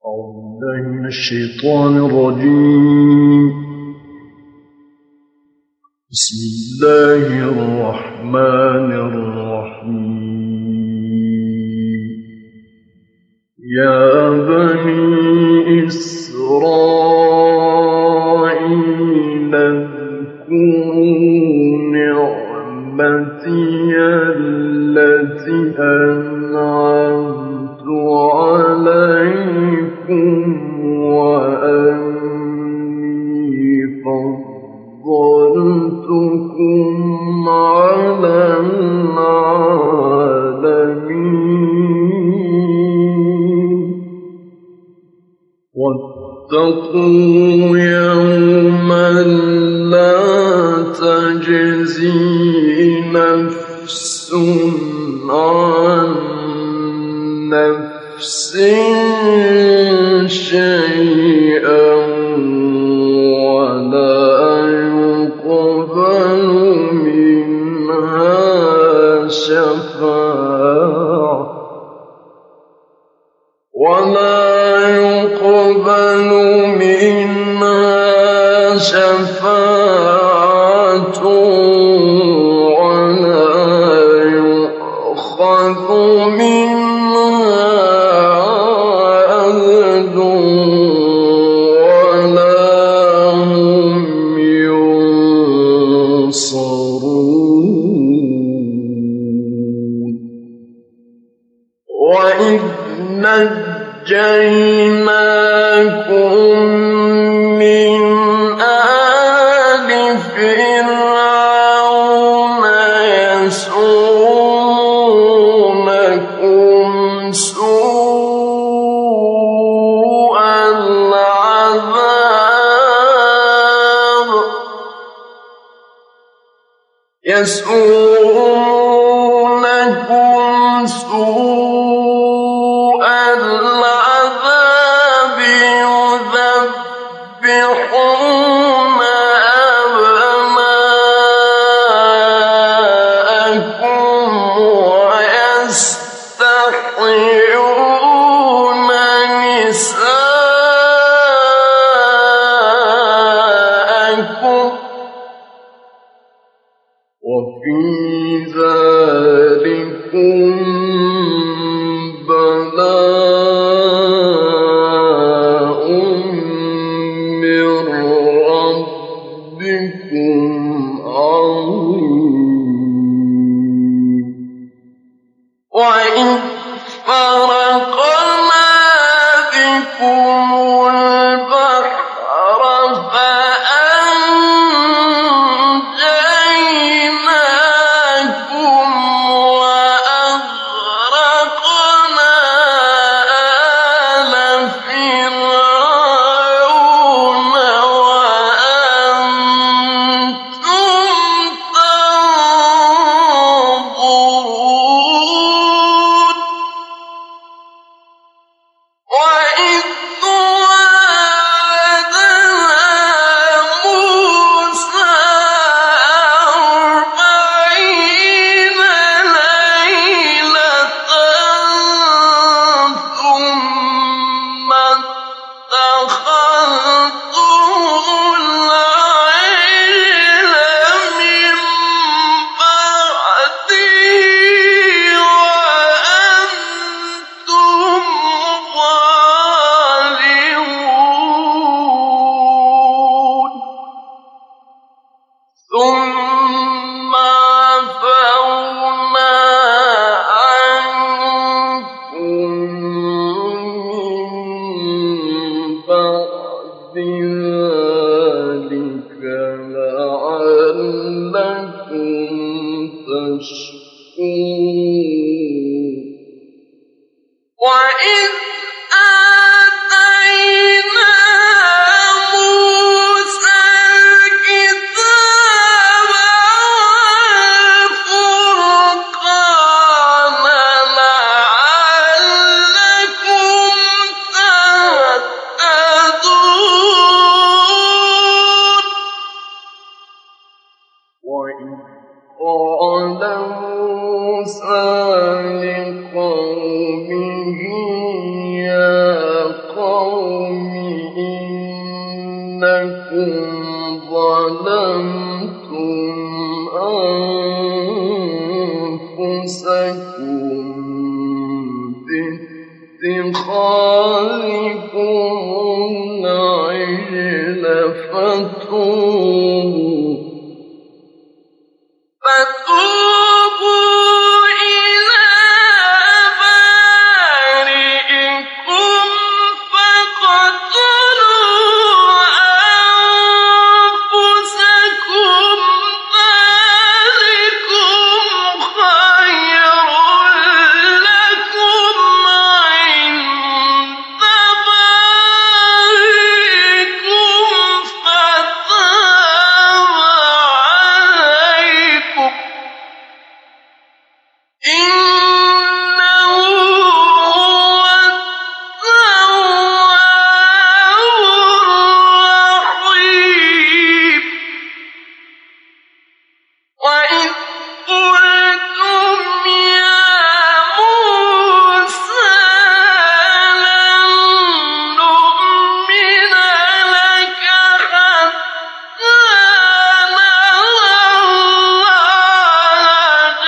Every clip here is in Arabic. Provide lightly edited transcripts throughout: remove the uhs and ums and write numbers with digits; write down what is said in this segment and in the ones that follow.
أعوذ بالله من الشيطان الرجيم. بسم الله الرحمن الرحيم. يا بني إسرائيل اذكروا نعمتي التي أنعمت عليكم وأني فضلتكم على العالمين. واتقوا يوما لا تجزي نفس عن نفس شيئا ولا يقبل منها شفاعة ولا يؤخذ منها عهد ولا هم ينصرون. وإذ نجيناكم من آل فرعون يسومونكم سوء العذاب يذبحون أبناءكم ويستحيون نساءكم وفي ذلكم ظلمتم أنفسكم باتخاذكم العجل فتوبوا إلى بارئكم فاقتلوا أنفسكم ذلكم خير لكم عند بارئكم فتاب عليكم إنه هو التواب الرحيم وإذ قلتم يا موسى لن نؤمن لك حتى نرى الله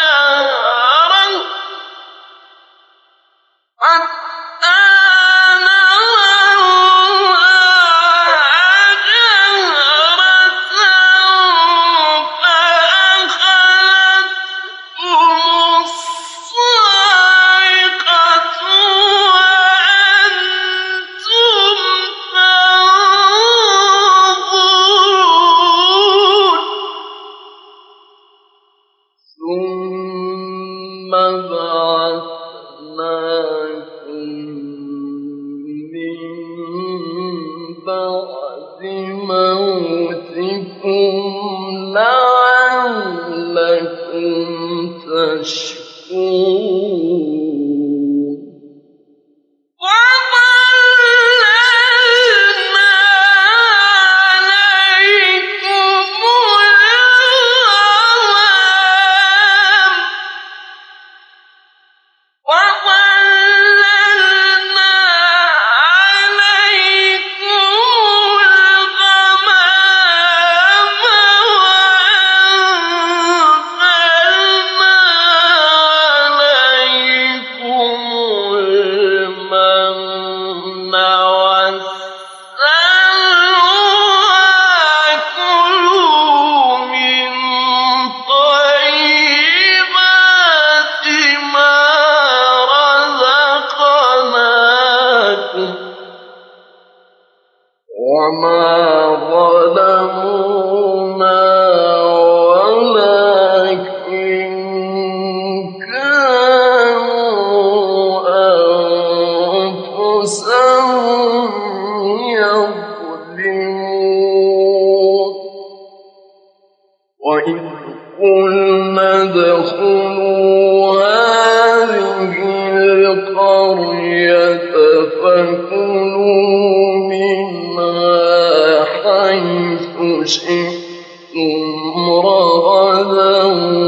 فأخذتكم الصاعقة وأنتم تنظرون ثم بعثناكم من بعد موتكم لعلكم تشكرون وظللنا عليكم الغمام وظللنا عليكم الغمام وأنزلنا عليكم المن والسلوى كلوا من طيبات ما رزقناكم وما ظلمونا ولكن كانوا أنفسهم يظلمون وإذ قلنا ادخلوا هذه القرية فكلوا منها حيث شئتم رغدا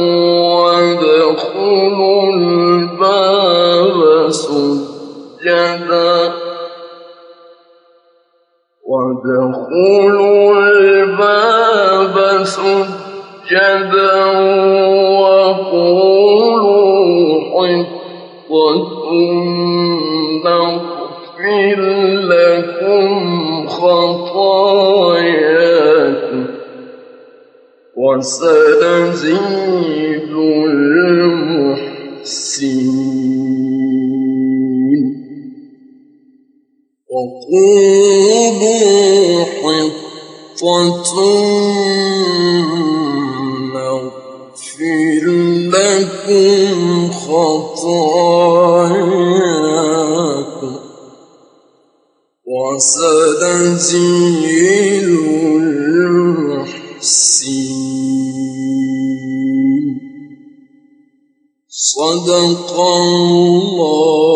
وادخلوا الباب سجدا وقولوا حطة نغفر لكم خطاياكم وسنزيد المحسنين وقولوا حطة نغفر لكم خطاياكم وسنزيد المحسنين صدق الله